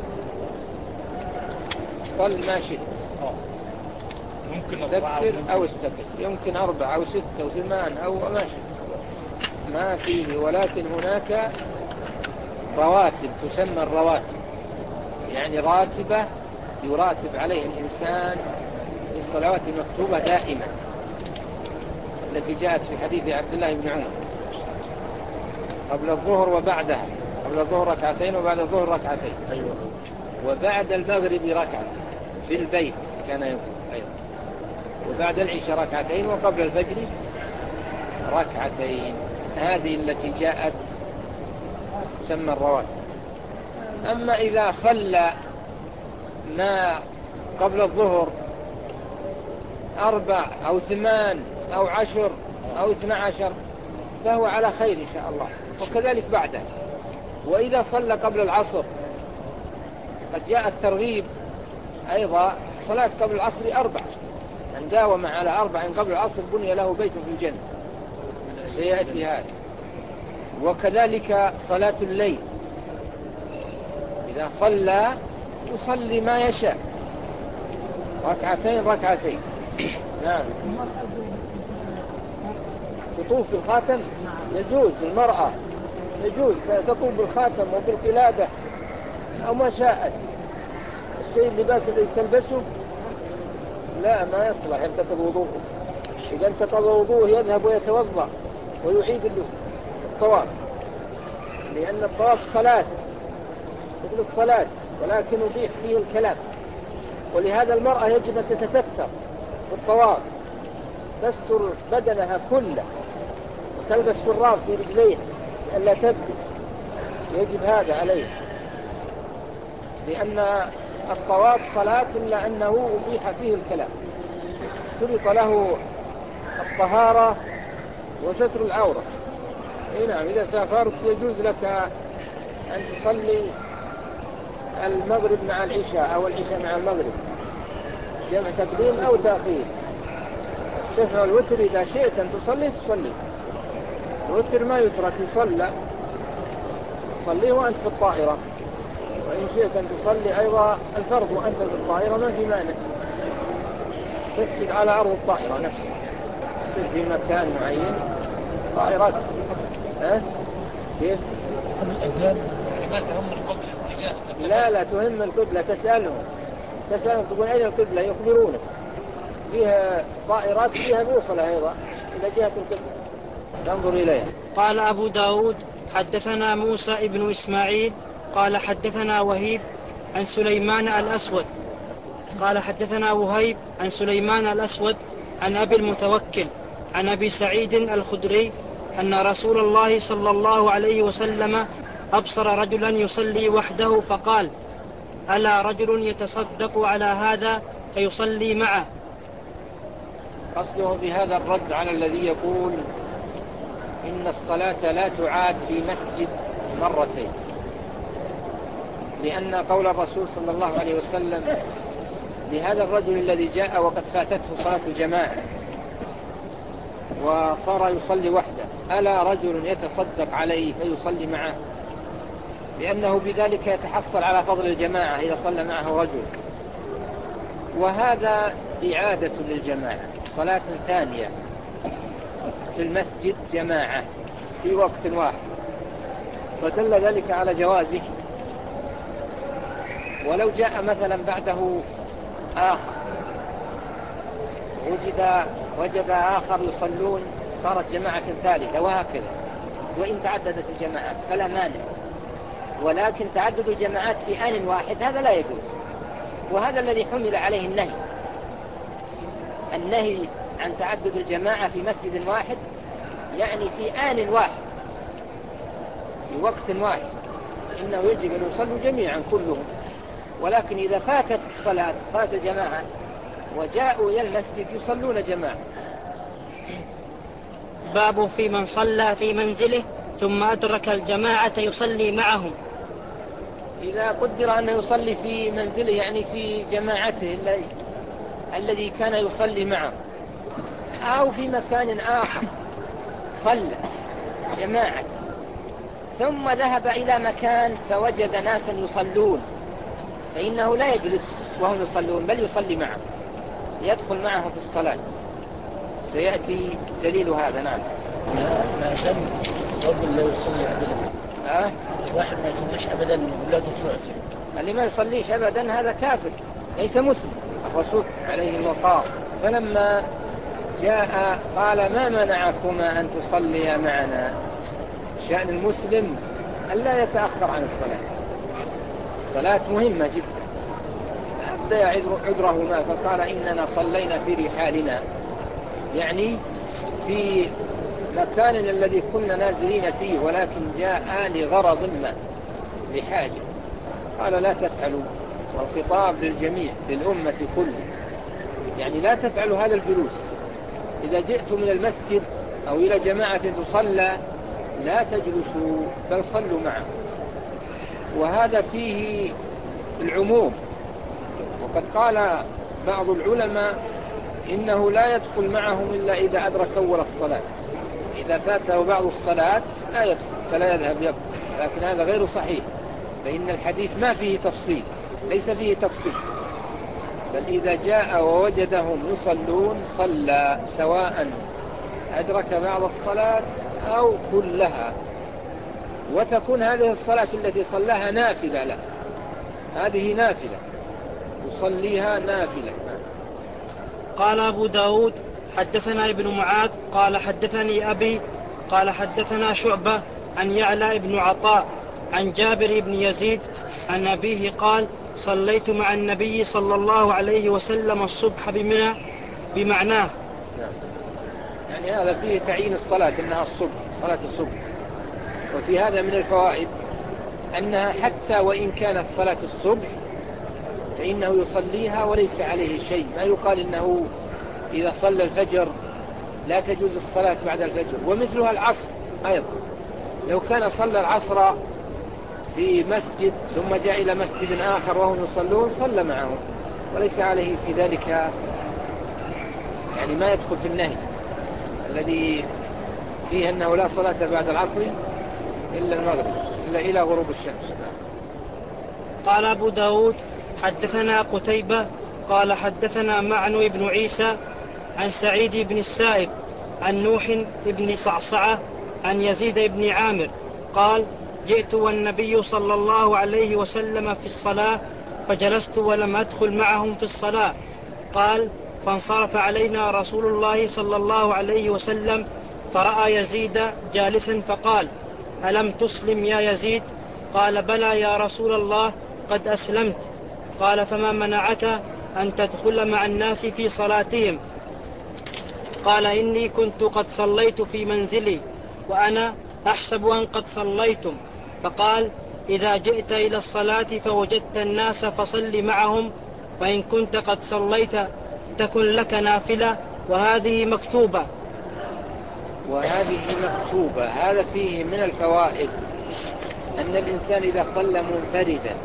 صل ما شئت، ممكن تكثر أو استكثر، يمكن 4 أو 6 أو 8 أو ما شئت، ما فيه. ولكن هناك رواتب تسمى الرواتب، يعني راتبة يراتب عليه الإنسان بالصلوات المكتوبة دائما التي جاءت في حديث عبد الله بن عمر قبل الظهر وبعدها، قبل الظهر 2 وبعد الظهر 2. أيوة. وبعد المغرب 1 في البيت كان يقول أيضا، وبعد العشاء 2 وقبل الفجر 2. هذه التي جاءت تسمى الرواتب. أما إذا صلى ما قبل الظهر 4 أو 8 أو 10 أو 12 فهو على خير إن شاء الله، وكذلك بعده. وإذا صلى قبل العصر قد جاء الترغيب أيضا، الصلاة قبل العصر 4، من داوم على 4 قبل العصر بني له بيت في الجنة، سيأتي هذا. وكذلك صلاة الليل، إذا صلى يصلي ما يشاء 2 نعم. تطوف بالخاتم يجوز، المرأة يجوز تطوف بالخاتم وبالقلادة أو ما شاءت. الشيء اللباس الذي تلبسه لا ما يصلح ينتقض وضوءه، إذا انتقض وضوءه يذهب ويتوضأ ويعيد الطواف، لأن الطواف صلاة مثل الصلاة، ولكن يبيح فيه الكلام. ولهذا المرأة يجب أن تتستر في الطواف، تستر بدنها كله، وتلبس شراب في رجليها لئلا تبدو، يجب هذا عليه، لأن الطواف صلاة إلا أنه أبيح فيه الكلام، شرط له الطهارة وستر العورة. نعم، إذا سافرت يجوز لك أن تصلي المغرب مع العشاء أو العشاء مع المغرب، جمع تقديم أو تأخير. الشفع والوتر إذا شئت أن تصلي الوتر ما يترك، يصلي وأنت في الطائرة، وإن شئت أن تصلي أيضا الفرض وأنت في الطائرة ما في مانع، تسجد على أرض الطائرة نفسها، تسجد في مكان معين طائرات. كيف؟ الأذان ما تهم القبلة اتجاه؟ لا تهم القبلة، تسألهم تقول أين القبلة يخبرونك، فيها طائرات فيها بوصلة أيضا إلى جهة القبلة تنظر إليها. قال أبو داود حدثنا موسى ابن إسماعيل قال حدثنا وهيب عن سليمان الأسود قال حدثنا وهيب عن سليمان الأسود عن أبي المتوكل عن أبي سعيد الخدري أن رسول الله صلى الله عليه وسلم أبصر رجلا يصلي وحده فقال: ألا رجل يتصدق على هذا فيصلي معه. قصده بهذا الرد على الذي يقول إن الصلاة لا تعاد في مسجد مرتين، لأن قول الرسول صلى الله عليه وسلم لهذا الرجل الذي جاء وقد فاتته صلاة الجماعة وصار يصلي وحده: ألا رجل يتصدق عليه فيصلي معه؟ لأنه بذلك يتحصل على فضل الجماعة إذا صلى معه رجل. وهذا إعادة للجماعة، صلاة ثانية في المسجد جماعة في وقت واحد، فدل ذلك على جوازه. ولو جاء مثلا بعده آخر وجد آخر يصلون، صارت جماعة ثالثة، وهكذا. وإن تعددت الجماعات فلا مانع، ولكن تعدد الجماعات في آن واحد هذا لا يجوز. وهذا الذي حمل عليه النهي عن تعدد الجماعة في مسجد واحد، يعني في آن واحد في وقت واحد، إنه يجب أن يصلوا جميعا كلهم. ولكن إذا فاتت صلاة الجماعة وجاءوا إلى المسجد يصلون جماعة. باب في من صلى في منزله ثم أدرك الجماعة يصلي معهم. إذا قدر أنه يصلي في منزله، يعني في جماعته الذي كان يصلي معه، أو في مكان آخر صلى جماعة ثم ذهب إلى مكان فوجد ناسا يصلون، فإنه لا يجلس وهم يصلون بل يصلي معهم، يدخل معهم في الصلاة. سيأتي دليل هذا. نعم. ما دام رجل لا يصلي أبدا، واحد ما يصليش أبدا ولا دخلته، اللي ما يصليش أبدا هذا كافر ليس مسلم. الرسول عليه الوقار فلما جاء قال: ما منعكما أن تصليا معنا؟ شأن المسلم ألا يتأخر عن الصلاة. الصلاة مهمة جدا، أبدأ عذرهما فقال: إننا صلينا في رحالنا، يعني في مكان الذي كنا نازلين فيه، ولكن جاء لغرض ما، لحاجة. قال: لا تفعلوا، والخطاب للجميع للأمة كله، يعني لا تفعلوا هذا الجلوس. إذا جئتم من المسجد أو إلى جماعة تصلى لا تجلسوا بل صلوا معه. وهذا فيه العموم. وقد قال بعض العلماء إنه لا يدخل معهم إلا إذا أدرك أول الصلاة، إذا فاته بعض الصلاة لا يدخل فلا يذهب يبقى. لكن هذا غير صحيح، فإن الحديث ما فيه تفصيل، ليس فيه تفصيل، بل إذا جاء ووجدهم يصلون صلى، سواء أدرك بعض الصلاة أو كلها. وتكون هذه الصلاة التي صلاها نافلة له، هذه نافلة يصليها نافلة. قال أبو داود: حدثنا ابن معاذ قال حدثني أبي قال حدثنا شعبة عن يعلى بن عطاء عن جابر بن يزيد عن أبيه قال: صليت مع النبي صلى الله عليه وسلم الصبح بمنى بمعناه. يعني هذا فيه تعيين الصلاة إنها الصبح، صلاة الصبح. وفي هذا من الفوائد أنها حتى وإن كانت صلاة الصبح فإنه يصليها وليس عليه شيء. ما يقال إنه إذا صلى الفجر لا تجوز الصلاة بعد الفجر. ومثلها العصر أيضا، لو كان صلى العصر في مسجد ثم جاء إلى مسجد آخر وهم يصلون صلى معهم، وليس عليه في ذلك، يعني ما يدخل في النهي الذي فيه أنه لا صلاة بعد العصر إلا المغرب، إلا إلى غروب الشمس. قال أبو داود: حدثنا قتيبة قال حدثنا معن بن عيسى عن سعيد بن السائب عن نوح بن صعصعة عن يزيد بن عامر قال: جئت والنبي صلى الله عليه وسلم في الصلاة فجلست ولم أدخل معهم في الصلاة. قال: فانصرف علينا رسول الله صلى الله عليه وسلم فرأى يزيد جالسا فقال: ألم تسلم يا يزيد؟ قال: بلى يا رسول الله قد أسلمت. قال: فما منعك أن تدخل مع الناس في صلاتهم؟ قال: إني كنت قد صليت في منزلي وأنا أحسب أن قد صليتم. فقال: إذا جئت إلى الصلاة فوجدت الناس فصل معهم، وإن كنت قد صليت تكن لك نافلة وهذه مكتوبة. وهذه مكتوبة. هذا فيه من الفوائد أن الإنسان إذا صلى منفردا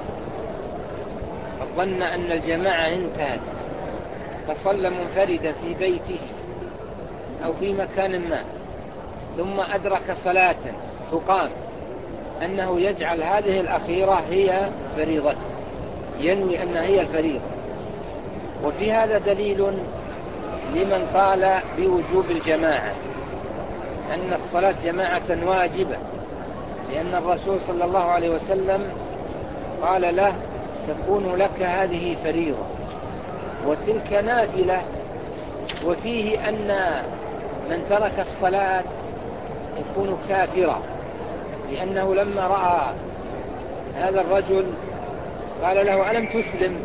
فظن أن الجماعة انتهت فصلى منفردا في بيته أو في مكان ما ثم أدرك صلاة تقام أنه يجعل هذه الأخيرة هي فريضة، ينوي أنها هي الفريضة. وفي هذا دليل لمن قال بوجوب الجماعة، أن الصلاة جماعة واجبة، لأن الرسول صلى الله عليه وسلم قال له تكون لك هذه فريضة وتلك نافلة. وفيه أن من ترك الصلاة يكون كافرا، لأنه لما رأى هذا الرجل قال له ألم تسلم؟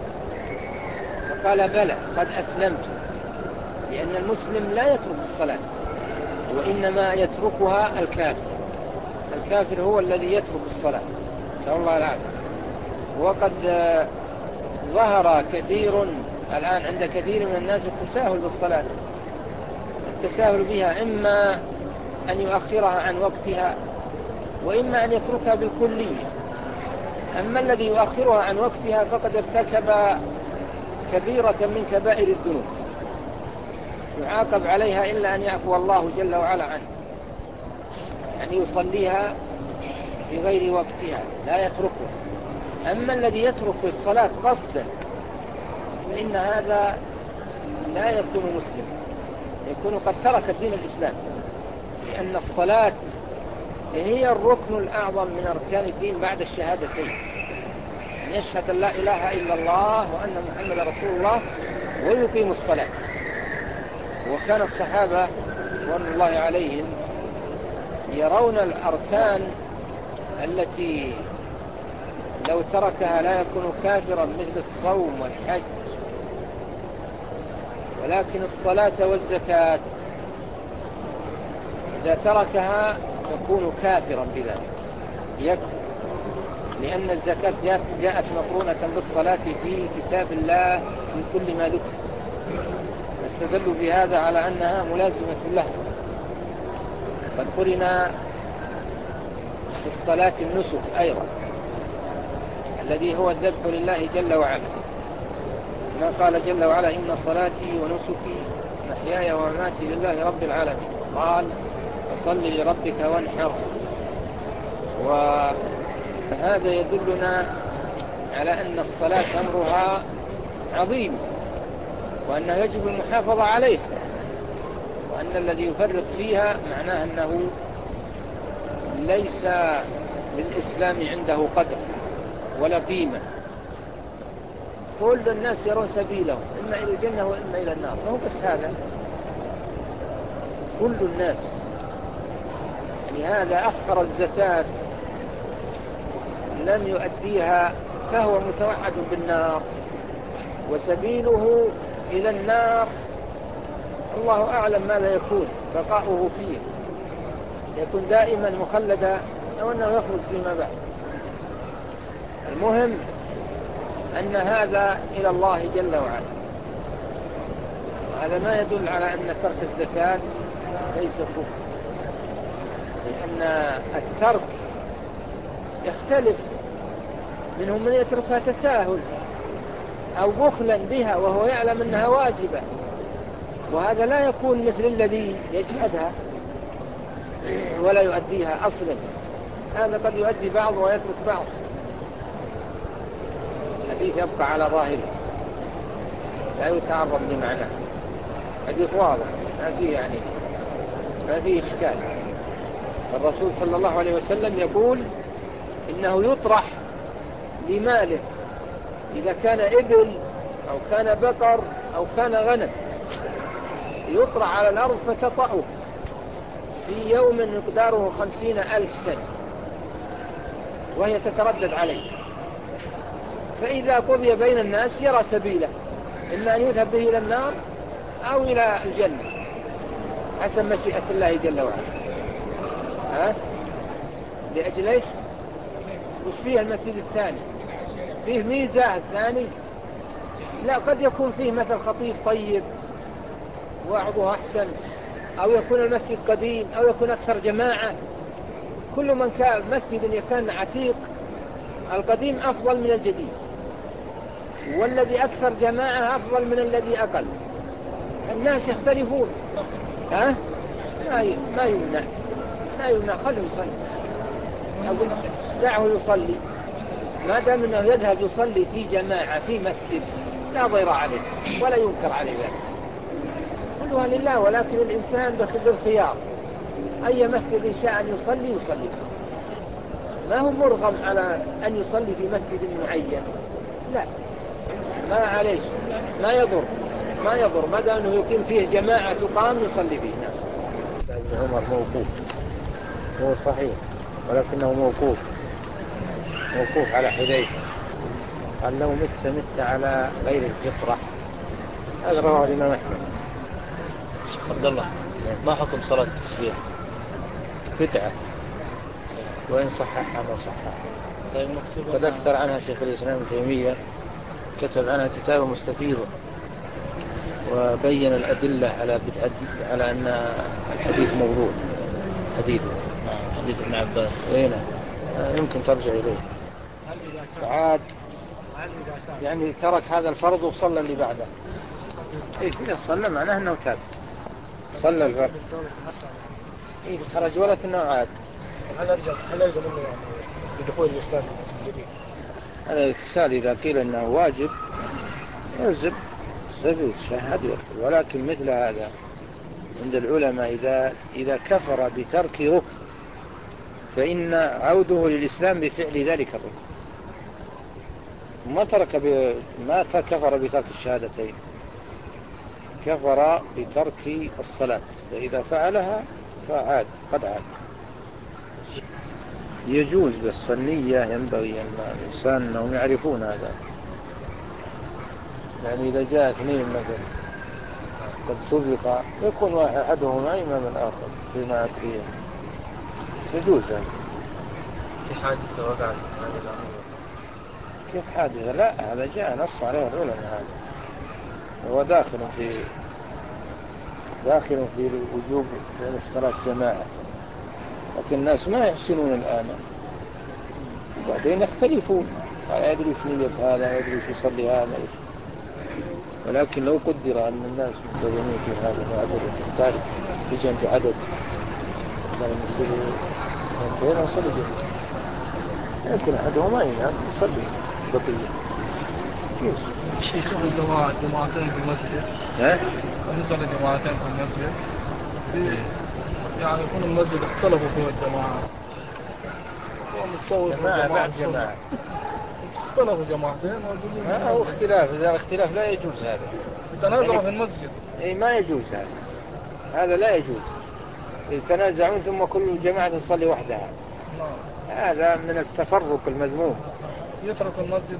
فقال بلى قد أسلمت، لأن المسلم لا يترك الصلاة وإنما يتركها الكافر. الكافر هو الذي يترك الصلاة، نسأل الله العافية. وقد ظهر كثير الآن عند كثير من الناس التساهل بالصلاة، التساهل بها إما أن يؤخرها عن وقتها وإما أن يتركها بالكلية. أما الذي يؤخرها عن وقتها فقد ارتكب كبيرة من كبائر الذنوب يعاقب عليها إلا أن يعفو الله جل وعلا عنه، يعني يصليها في غير وقتها لا يتركها. أما الذي يترك الصلاة قصدا فإن هذا لا يكون مسلم، يكون قد ترك الدين الإسلام، لأن الصلاة هي الركن الأعظم من أركان الدين بعد الشهادتين، أن يشهد أن لا إله إلا الله وأن محمد رسول الله ويقيم الصلاة. وكان الصحابة رضوان الله عليهم يرون الأركان التي لو تركها لا يكون كافرا مثل الصوم والحج، ولكن الصلاة والزكاة إذا تركها يكون كافرا بذلك، يكفر، لأن الزكاة جاءت مقرونة بالصلاة في كتاب الله في كل ما ذكر، استدلوا بهذا على أنها ملازمة له. قد قرن في الصلاة النسك أيضا الذي هو الذبح لله جل وعلا، ما قال جل وعلا إن صلاتي ونسكي محياي ومماتي لله رب العالمين، قال فصل لربك وانحر. وهذا يدلنا على أن الصلاة أمرها عظيم وأنه يجب المحافظة عليها، وأن الذي يفرط فيها معناه أنه ليس للإسلام عنده قدر ولا قيمة. كل الناس يرون سبيلهم إما إلى الجنة وإما إلى النار، ما هو بس هذا، كل الناس. يعني هذا أخر الزكاة لم يؤديها فهو متوعد بالنار وسبيله إلى النار الله أعلم ماذا يكون بقاؤه فيه، يكون دائما مخلدا أو أنه يخرج فيما بعد. المهم أن هذا إلى الله جل وعلا، وهذا ما يدل على أن ترك الزكاة ليس كفر، لأن الترك يختلف، منهم من يتركها تساهل أو بخلا بها وهو يعلم أنها واجبة، وهذا لا يكون مثل الذي يجحدها ولا يؤديها أصلا، هذا قد يؤدي بعض ويترك بعض. الحديث يبقى على ظاهره لا يتعرض لمعناه، حديث واضح ما فيه إشكال. الرسول صلى الله عليه وسلم يقول إنه يطرح لماله إذا كان إبل أو كان بقر أو كان غنم، يطرح على الأرض فتطأه في يوم مقداره 50,000 سنة وهي تتردد عليه، فإذا قضي بين الناس يرى سبيله، إما أن يذهب به إلى النار أو إلى الجنة حسب مشيئة الله جل وعلا. لأجل إيش؟ وش فيه المسجد الثاني؟ فيه ميزة الثاني؟ لا، قد يكون فيه مثل خطيب طيب وعظه أحسن أو يكون المسجد قديم أو يكون أكثر جماعة. كل من كان مسجد كان عتيق القديم أفضل من الجديد، والذي أكثر جماعة أفضل من الذي أقل. الناس يختلفون. ما يمنع خلوا يصلي. أقول دعه يصلي ما دام أنه يذهب يصلي في جماعة في مسجد لا ضير عليه ولا ينكر عليه ذلك، كلها لله. ولكن الإنسان بالخيار، أي مسجد شاء أن يصلي فيه، ما هو مرغم على أن يصلي في مسجد معين، لا، ما عليه، ما يضر ما دام أنه يقيم فيه جماعة تقام يصلي فيه. نعم. ابن عمر موقوف، هو صحيح ولكنه موقوف على حذيفة، قال لو مت على غير الفطرة. هذا رواه الإمام أحمد. شيخ عبد الله، ما حكم صلاة التسبيح؟ بدعة، وإن صححها ما صححها. طيب قد أكثر عنها شيخ الإسلام ابن تيمية، كتب عنها كتابا مستفيضا وبين الأدلة على أن الحديث موضوع. حديث ابن عباس يمكن ترجع إليه. عاد يعني ترك هذا الفرض وصلى اللي بعده. إذا صلى معناه أنه تاب، صلى الفرض. بس خرج ولا أنه عاد. هل يلزم منه يعني بدخول الإسلام الجديد؟ هذا إكسال. إذا قيل أنه واجب يلزم شهد يدخل، ولكن مثل هذا عند العلماء إذا كفر بترك ركن فإن عوده للإسلام بفعل ذلك الركن. ما كفر بترك الشهادتين، كفر بترك الصلاة، فإذا فعلها قد عاد. يجوز، بس النية ينبغي أن الإنسان أنهم يعرفون هذا. يعني إذا جاء اثنين مثلا قد سبق يكون أحدهما إمام الآخر فيما أكفيه، يجوز هذا. في حادثة وقعت هذا الأمر. كيف حادثة؟ لا، هذا جاء نص عليه العلماء. هذا هو داخل في وجوب الصلاة جماعة، لكن الناس ما يحسنون الآن، وبعدين يختلفون، لا يدري في نية هذا، يدري في يصلي هذا. ولكن لو قدر أن الناس ملتزمين في هذا وعدد تختلف يجي عند عدد مثلا يصيروا 200 وصلي جميع، يمكن أحدهما ينام يصلي بقية. شيخ جماعتين في المسجد، بالنسبة لجماعتين في المسجد يعني يكون المسجد اختلفوا فيه الجماعة، هو جماعة بعد جماعة، اختلفوا جماعتين أو اختلاف. إذا الاختلاف لا يجوز هذا، تنازعوا في المسجد. ما يجوز هذا لا يجوز. يتنازعون ثم كل جماعة تصلي وحدها، هذا من التفرق المذموم. يترك المسجد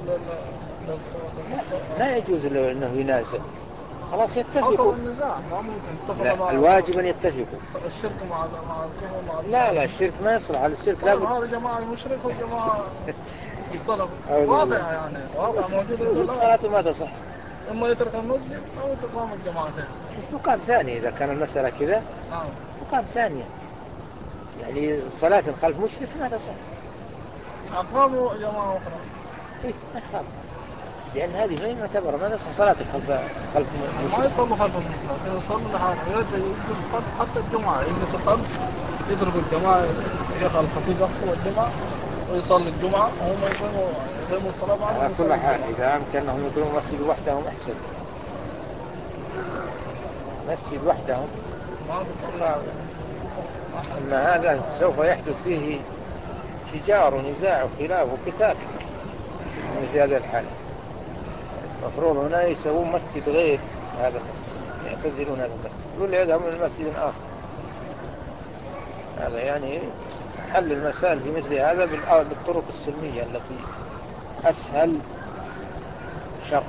لا يجوز أنه ينازع، خلاص يتفقوا. حصل النزاع ما ممكن. لا، الواجب أن يتفقوا. الشرك مع الكفر مع لا الشرك ما يصلح على الشرك. لا، هذا جماعة المشرك والجماعة الطلب واضح، يعني واضح موجود. صلاته ما تصح. إما يترك المسجد أو تقام الجماعتين. تقام ثانية إذا كان المسألة كذا. تقام ثانية، يعني صلاة خلف مشرك ما تصح. أقاموا جماعة أخرى. ما يخالف، لأن هذه ما يعتبر ما تصح صلاتك خلف مشرك. ما يصلوا خلف المشرك، يصلوا لحاله. حتى الجمعة يجلس الخلف، يضرب الجماعة، يخل الخطيب يخطب الجمعة ويصلي الجمعة وهم يقيموا الصلاة معهم. على كل حال إذا أمكن أنهم يقيموا مسجد وحدهم أحسن. مسجد وحدهم أما هذا سوف يحدث فيه شجار ونزاع وخلاف وقتال في هذا الحال. المفروض هنا يسوون مسجد غير هذا المسجد، يعتزلون هذا المسجد، كل يذهبون إلى مسجد آخر. هذا يعني حل المسائل في مثل هذا بالطرق السلمية التي أسهل شر.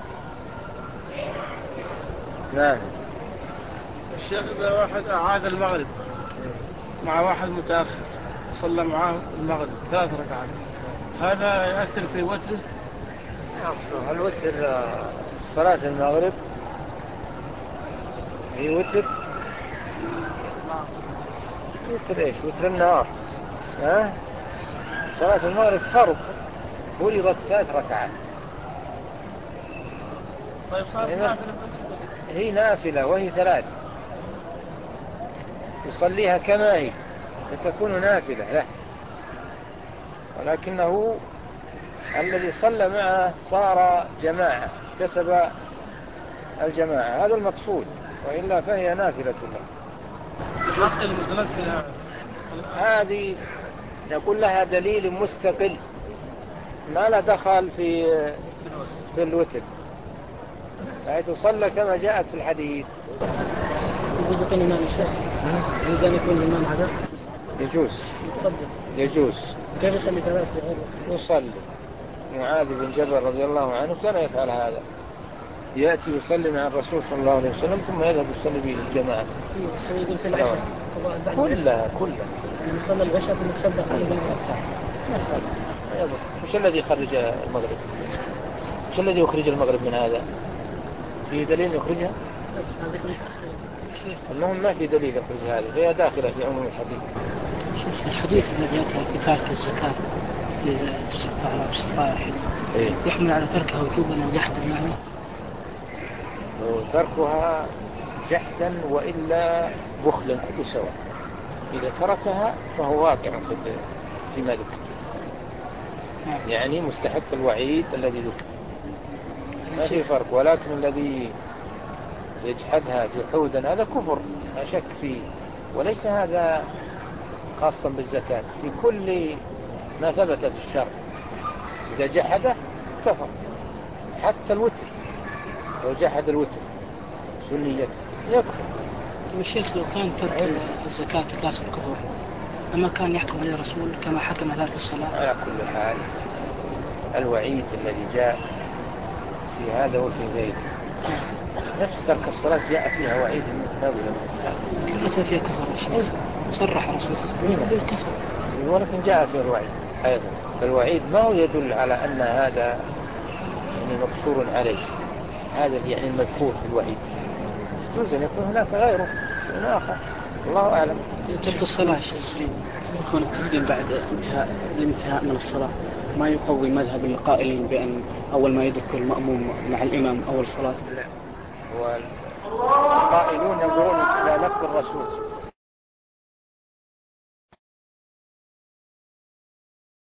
نعم. الشيخ إذا واحد أعاد المغرب مع واحد متأخر صلى معه المغرب 3 ركعات، هذا يأثر في وتره؟ الوتر صلاة المغرب هي وتر وتر إيش؟ وتر النهار. ها؟ صلاة المغرب فرض فرضت 3 ركعات. طيب صارت نافلة؟ هي نافلة وهي 3 يصليها كما هي فتكون نافلة له، ولكنه الذي صلى معه صار جماعة كسب الجماعة، هذا المقصود، وإلا فهي نافلة له. الوقت المتنفل هذه نقول لها دليل مستقل ما لا دخل في الوتر، حيث صلى كما جاءت في الحديث. يجوز يكون الإمام يجوز أن يكون الإمام هذا؟ يجوز. كيف يصلي 3 يصلي. معاذ بن جبل رضي الله عنه كان يفعل هذا، يأتي يصلي مع الرسول صلى الله عليه وسلم ثم يذهب يصلي به الجماعة. يقول في العشاء كلها يعني صلى العشاء ثم تصدق على وش الذي يخرج المغرب؟ وش الذي يخرج المغرب من هذا؟ في دليل يخرجها؟ المهم ما في دليل يخرج هذا، هي داخلة في عموم الحديث. الحديث الذي يأتي في ترك الزكاة إذا تصفى على بصفائح يحمل على تركها وجوبا أو جحدا يعني؟ تركها جحدا وإلا بخلا كل سواء، إذا تركها فهو واقع فيما ذكر، يعني مستحق الوعيد الذي ذكر، ما في فرق. ولكن الذي يجحدها جحودا هذا كفر لا شك فيه، وليس هذا خاصا بالزكاة، في كل ما ثبت في الشرع إذا جحده كفر. حتى الوتر لو جحد الوتر سنية يكفر. الشيخ لو كان ترك الزكاة كاسب كفر أما كان يحكم عليه الرسول كما حكم ذلك الصلاة؟ على كل حال الوعيد الذي جاء في هذا وفي غيره نفس ترك الصلاة جاء فيها وعيد ناظر كيف فيها كفر؟ صرح رسول بالكفر ولكن جاء فيه الوعيد أيضا، فالوعيد ما هو يدل على أن هذا يعني مقصور عليه، هذا يعني المذكور في الوعيد يجوز أن يكون هناك غيره شيء آخر، الله أعلم. ترك الصلاة يكون التسليم بعد الانتهاء من الصلاة ما يقوي مذهب القائلين بأن أول ما يدرك المأموم مع الإمام أول صلاة؟ لا، والقائلون ينظرون إلى لفظ الرسول